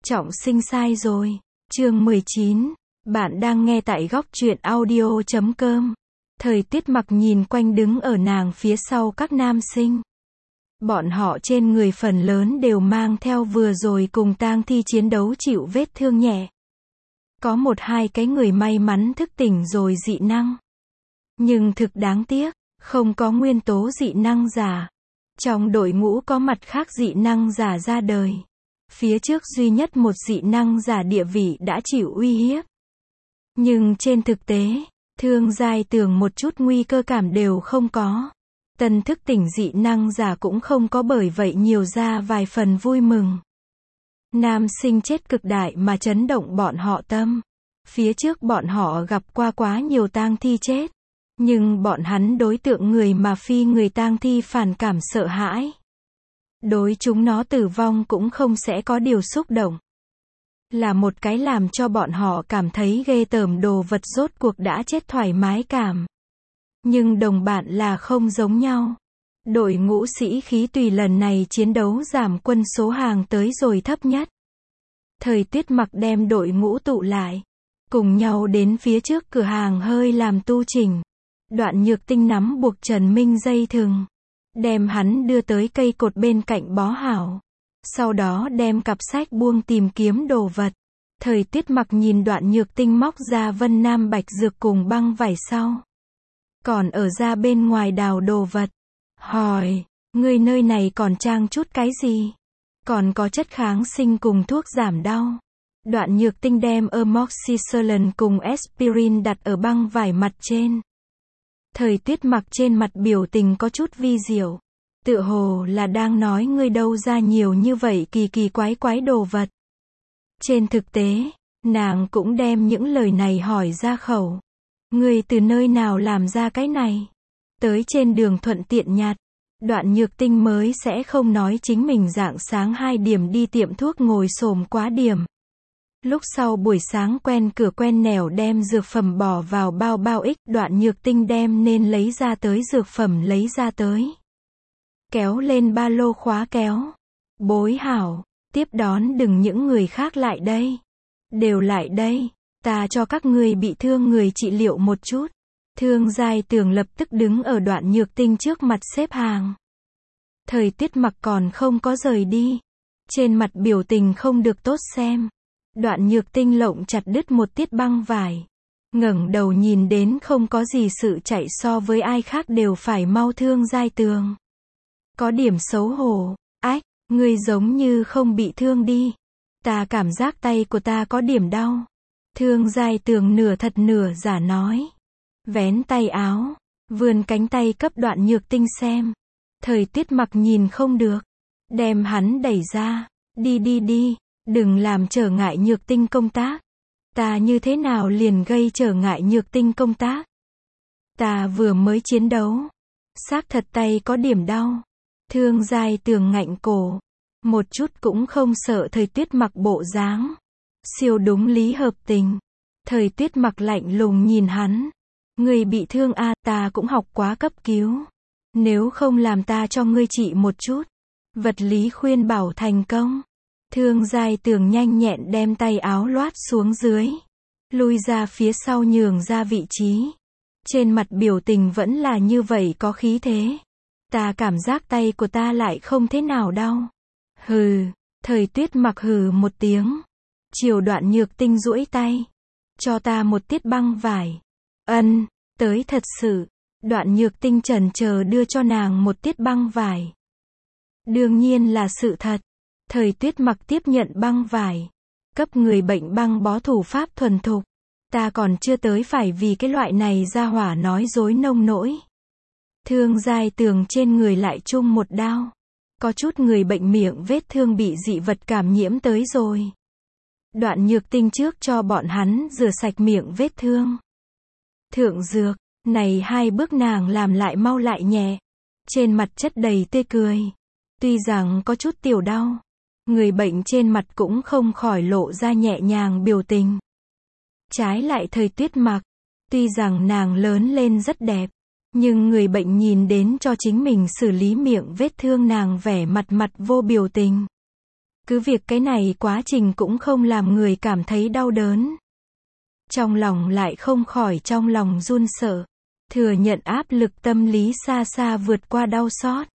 Trọng sinh sai rồi. Chương 19. Bạn đang nghe tại góc truyện audio.com. Thời Tiết Mặc nhìn quanh đứng ở nàng phía sau các nam sinh. Bọn họ trên người phần lớn đều mang theo vừa rồi cùng tang thi chiến đấu chịu vết thương nhẹ. Có một hai cái người may mắn thức tỉnh rồi dị năng. Nhưng thực đáng tiếc, không có nguyên tố dị năng giả. Trong đội ngũ có mặt khác dị năng giả ra đời. Phía trước duy nhất một dị năng giả địa vị đã chịu uy hiếp. Nhưng trên thực tế, Thương Giai Tường một chút nguy cơ cảm đều không có. Tân thức tỉnh dị năng giả cũng không có bởi vậy nhiều ra vài phần vui mừng. Nam sinh chết cực đại mà chấn động bọn họ tâm. Phía trước bọn họ gặp qua quá nhiều tang thi chết. Nhưng bọn hắn đối tượng người mà phi người tang thi phản cảm sợ hãi. Đối chúng nó tử vong cũng không sẽ có điều xúc động. Là một cái làm cho bọn họ cảm thấy ghê tởm đồ vật rốt cuộc đã chết thoải mái cảm. Nhưng đồng bạn là không giống nhau. Đội ngũ sĩ khí tùy lần này chiến đấu giảm quân số hàng tới rồi thấp nhất. Thời Tiết Mặc đem đội ngũ tụ lại. Cùng nhau đến phía trước cửa hàng hơi làm tu chỉnh. Đoạn Nhược Tinh nắm buộc Trần Minh dây thừng. Đem hắn đưa tới cây cột bên cạnh bó hảo. Sau đó đem cặp sách buông tìm kiếm đồ vật. Thời Tiết Mặc nhìn Đoạn Nhược Tinh móc ra Vân Nam Bạch dược cùng băng vải sau. Còn ở ra bên ngoài đào đồ vật. Hỏi, ngươi nơi này còn trang chút cái gì? Còn có chất kháng sinh cùng thuốc giảm đau. Đoạn Nhược Tinh đem amoxicillin cùng aspirin đặt ở băng vải mặt trên. Thời Tiết Mặc trên mặt biểu tình có chút vi diệu. Tựa hồ là đang nói ngươi đâu ra nhiều như vậy kỳ kỳ quái quái đồ vật. Trên thực tế, nàng cũng đem những lời này hỏi ra khẩu. Ngươi từ nơi nào làm ra cái này? Tới trên đường thuận tiện nhặt. Đoạn Nhược Tinh mới sẽ không nói chính mình rạng sáng 2 điểm đi tiệm thuốc ngồi xổm quá điểm. Lúc sau buổi sáng quen cửa quen nẻo đem dược phẩm bỏ vào bao bao ích. Đoạn Nhược Tinh đem nên lấy ra tới dược phẩm lấy ra tới. Kéo lên ba lô khóa kéo. Bối hảo, tiếp đón đừng những người khác lại đây. Đều lại đây, ta cho các người bị thương người trị liệu một chút. Thương Giai Tường lập tức đứng ở Đoạn Nhược Tinh trước mặt xếp hàng. Thời Tiết Mặc còn không có rời đi. Trên mặt biểu tình không được tốt xem. Đoạn Nhược Tinh lộng chặt đứt một tiết băng vải. Ngẩng đầu nhìn đến không có gì sự chạy so với ai khác đều phải mau Thương Giai Tường. Có điểm xấu hổ. Ách, ngươi giống như không bị thương đi. Ta cảm giác tay của ta có điểm đau. Thương Giai Tường nửa thật nửa giả nói. Vén tay áo, vươn cánh tay cấp Đoạn Nhược Tinh xem. Thời Tiết Mặc nhìn không được. Đem hắn đẩy ra. Đi đi đi, đừng làm trở ngại Nhược Tinh công tác. Ta như thế nào liền gây trở ngại Nhược Tinh công tác? Ta vừa mới chiến đấu. Xác thật tay có điểm đau. Thương Giai Tường ngạnh cổ. Một chút cũng không sợ Thời Tiết Mặc bộ dáng. Siêu đúng lý hợp tình. Thời Tiết Mặc lạnh lùng nhìn hắn. Ngươi bị thương à, ta cũng học quá cấp cứu. Nếu không làm ta cho ngươi trị một chút. Vật lý khuyên bảo thành công. Thương Giai Tường nhanh nhẹn đem tay áo loát xuống dưới. Lui ra phía sau nhường ra vị trí. Trên mặt biểu tình vẫn là như vậy có khí thế. Ta cảm giác tay của ta lại không thế nào đau. Hừ, Thời Tiết Mặc hừ một tiếng. Chiều Đoạn Nhược Tinh duỗi tay. Cho ta một tiết băng vải. Ân, tới thật sự. Đoạn Nhược Tinh chần chờ đưa cho nàng một tiết băng vải. Đương nhiên là sự thật. Thời Tiết Mặc tiếp nhận băng vải. Cấp người bệnh băng bó thủ pháp thuần thục. Ta còn chưa tới phải vì cái loại này ra hỏa nói dối nông nỗi. Thương Giai Tường trên người lại chung một đao. Có chút người bệnh miệng vết thương bị dị vật cảm nhiễm tới rồi. Đoạn Nhược Tinh trước cho bọn hắn rửa sạch miệng vết thương. Thượng dược, này 2 bước nàng làm lại mau lại nhẹ. Trên mặt chất đầy tươi cười. Tuy rằng có chút tiểu đau. Người bệnh trên mặt cũng không khỏi lộ ra nhẹ nhàng biểu tình. Trái lại Thời Tiết Mặc. Tuy rằng nàng lớn lên rất đẹp. Nhưng người bệnh nhìn đến cho chính mình xử lý miệng vết thương nàng vẻ mặt vô biểu tình. Cứ việc cái này quá trình cũng không làm người cảm thấy đau đớn. Trong lòng lại không khỏi trong lòng run sợ. Thừa nhận áp lực tâm lý xa xa vượt qua đau xót.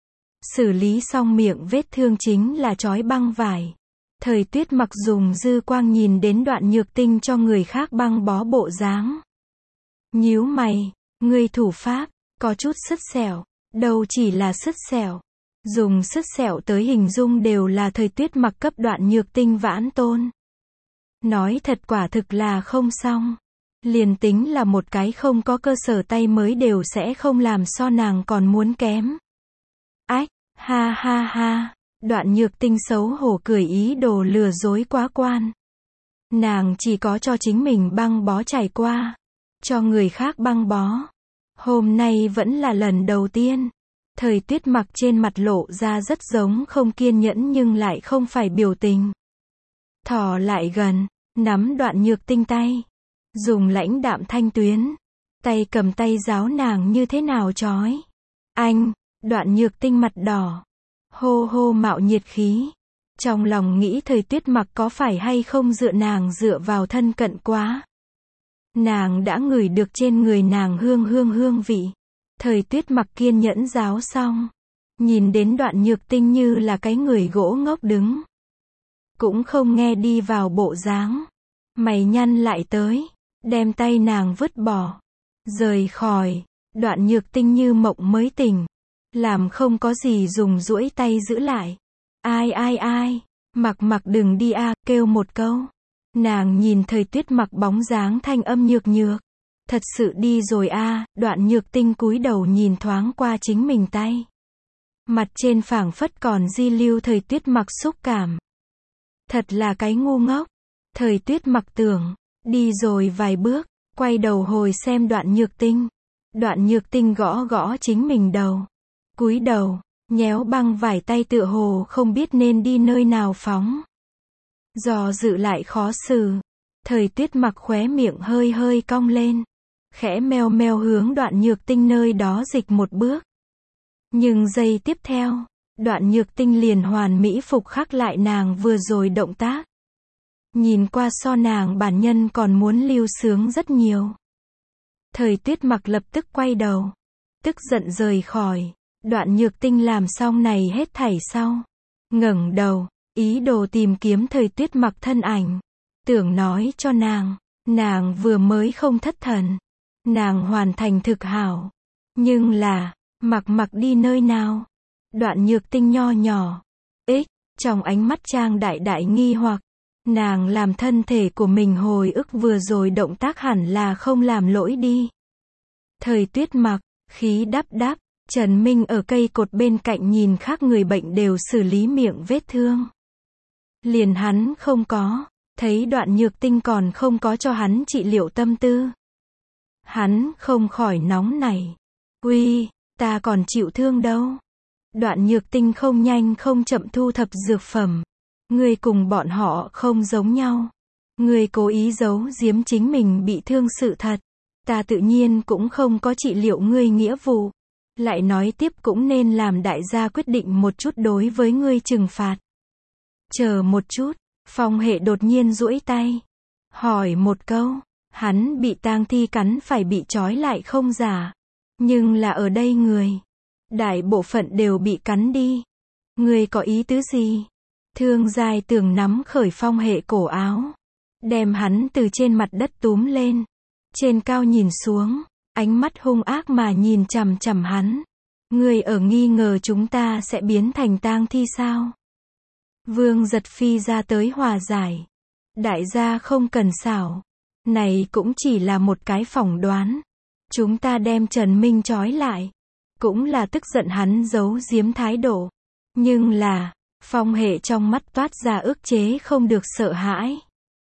Xử lý xong miệng vết thương chính là trói băng vải. Thời Tuyết Mặc dùng dư quang nhìn đến Đoạn Nhược Tinh cho người khác băng bó bộ dáng. Nhíu mày, người thủ pháp, có chút sứt sẹo, đâu chỉ là sứt sẹo. Dùng sứt sẹo tới hình dung đều là Thời Tuyết Mặc cấp Đoạn Nhược Tinh vãn tôn. Nói thật quả thực là không xong. Liền tính là một cái không có cơ sở tay mới đều sẽ không làm so nàng còn muốn kém. Ách, ha ha ha, Đoạn Nhược Tinh xấu hổ cười ý đồ lừa dối quá quan. Nàng chỉ có cho chính mình băng bó trải qua, cho người khác băng bó. Hôm nay vẫn là lần đầu tiên. Thời Tuyết Mặc trên mặt lộ ra rất giống không kiên nhẫn nhưng lại không phải biểu tình. Thò lại gần, nắm Đoạn Nhược Tinh tay. Dùng lãnh đạm thanh tuyến. Tay cầm tay giáo nàng như thế nào trói. Anh, Đoạn Nhược Tinh mặt đỏ. Hô hô mạo nhiệt khí. Trong lòng nghĩ Thời Tuyết Mặc có phải hay không dựa nàng dựa vào thân cận quá. Nàng đã ngửi được trên người nàng hương vị. Thời Tuyết Mặc kiên nhẫn giáo xong. Nhìn đến Đoạn Nhược Tinh như là cái người gỗ ngốc đứng. Cũng không nghe đi vào bộ dáng. Mày nhăn lại tới. Đem tay nàng vứt bỏ. Rời khỏi. Đoạn Nhược Tinh như mộng mới tỉnh. Làm không có gì dùng duỗi tay giữ lại. Ai. Mặc đừng đi a, kêu một câu. Nàng nhìn Thời Tuyết Mặc bóng dáng thanh âm nhược. Thật sự đi rồi a. Đoạn Nhược Tinh cúi đầu nhìn thoáng qua chính mình tay. Mặt trên phảng phất còn di lưu Thời Tuyết Mặc xúc cảm. Thật là cái ngu ngốc. Thời Tuyết Mặc tưởng. Đi rồi vài bước. Quay đầu hồi xem Đoạn Nhược Tinh. Đoạn Nhược Tinh gõ chính mình đầu. Cúi đầu. Nhéo băng vải tay tựa hồ không biết nên đi nơi nào phóng. Do dự lại khó xử. Thời Tuyết Mặc khóe miệng hơi cong lên. Khẽ meo hướng Đoạn Nhược Tinh nơi đó dịch một bước. Nhưng giây tiếp theo, Đoạn Nhược Tinh liền hoàn mỹ phục khắc lại nàng vừa rồi động tác. Nhìn qua so nàng bản nhân còn muốn lưu sướng rất nhiều. Thời Tuyết Mặc lập tức quay đầu. Tức giận rời khỏi. Đoạn Nhược Tinh làm xong này hết thảy sau. Ngẩng đầu, ý đồ tìm kiếm Thời Tuyết Mặc thân ảnh. Tưởng nói cho nàng vừa mới không thất thần. Nàng hoàn thành thực hảo. Nhưng là, mặc đi nơi nào? Đoạn Nhược Tinh nho nhỏ. Trong ánh mắt trang đại nghi hoặc. Nàng làm thân thể của mình hồi ức vừa rồi động tác hẳn là không làm lỗi đi. Thời Tuyết Mặc, khí đắp. Trần Minh ở cây cột bên cạnh nhìn khác người bệnh đều xử lý miệng vết thương. Liền hắn không có, thấy Đoạn Nhược Tinh còn không có cho hắn trị liệu tâm tư. Hắn không khỏi nóng nảy. Uy, ta còn chịu thương đâu. Đoạn Nhược Tinh không nhanh không chậm thu thập dược phẩm. Ngươi cùng bọn họ không giống nhau. Ngươi cố ý giấu giếm chính mình bị thương sự thật. Ta tự nhiên cũng không có trị liệu ngươi nghĩa vụ. Lại nói tiếp cũng nên làm đại gia quyết định một chút đối với ngươi trừng phạt. Chờ một chút, Phong Hệ đột nhiên duỗi tay. Hỏi một câu, hắn bị tang thi cắn phải bị trói lại không giả. Nhưng là ở đây người. Đại bộ phận đều bị cắn đi. Ngươi có ý tứ gì? Thương Giai Tường nắm khởi Phong Hệ cổ áo. Đem hắn từ trên mặt đất túm lên. Trên cao nhìn xuống. Ánh mắt hung ác mà nhìn chằm hắn. Ngươi ở nghi ngờ chúng ta sẽ biến thành tang thi sao? Vương Giật Phi ra tới hòa giải. Đại gia không cần xảo. Này cũng chỉ là một cái phỏng đoán. Chúng ta đem Trần Minh trói lại. Cũng là tức giận hắn giấu giếm thái độ. Nhưng là, Phong Hệ trong mắt toát ra ức chế không được sợ hãi.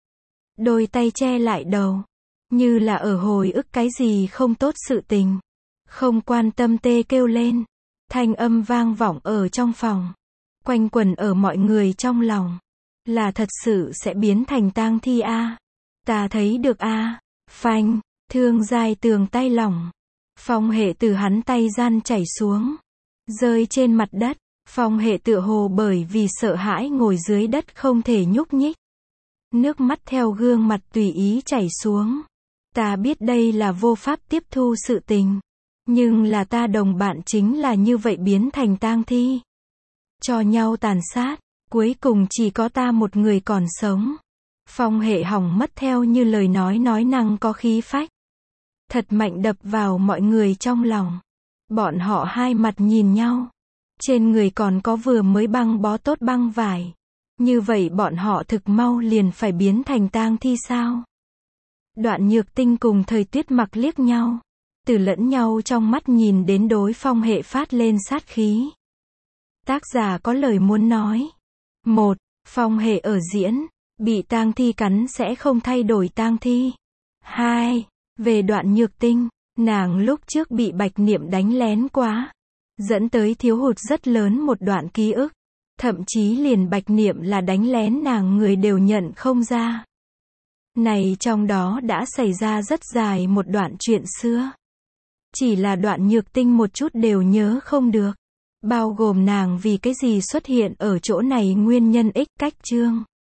Đôi tay che lại đầu. Như là ở hồi ức cái gì không tốt sự tình. Không quan tâm tê kêu lên. Thanh âm vang vọng ở trong phòng. Quanh quẩn ở mọi người trong lòng. Là thật sự sẽ biến thành tang thi a. Ta thấy được a. Phanh, Thương Giai Tường tay lỏng. Phong Hệ từ hắn tay gian chảy xuống. Rơi trên mặt đất. Phong Hệ tựa hồ bởi vì sợ hãi ngồi dưới đất không thể nhúc nhích. Nước mắt theo gương mặt tùy ý chảy xuống. Ta biết đây là vô pháp tiếp thu sự tình. Nhưng là ta đồng bạn chính là như vậy biến thành tang thi. Cho nhau tàn sát. Cuối cùng chỉ có ta một người còn sống. Phong Hệ hỏng mất theo như lời nói năng có khí phách. Thật mạnh đập vào mọi người trong lòng. Bọn họ hai mặt nhìn nhau. Trên người còn có vừa mới băng bó tốt băng vải. Như vậy bọn họ thực mau liền phải biến thành tang thi sao? Đoạn Nhược Tinh cùng Thời Tuyết Mặc liếc nhau. Từ lẫn nhau trong mắt nhìn đến đối Phong Hệ phát lên sát khí. Tác giả có lời muốn nói. 1. Phong Hệ ở diễn. Bị tang thi cắn sẽ không thay đổi tang thi. 2. Về Đoạn Nhược Tinh. Nàng lúc trước bị Bạch Niệm đánh lén quá. Dẫn tới thiếu hụt rất lớn một đoạn ký ức. Thậm chí liền Bạch Niệm là đánh lén nàng người đều nhận không ra. Này trong đó đã xảy ra rất dài một đoạn chuyện xưa. Chỉ là Đoạn Nhược Tinh một chút đều nhớ không được. Bao gồm nàng vì cái gì xuất hiện ở chỗ này nguyên nhân cách chương.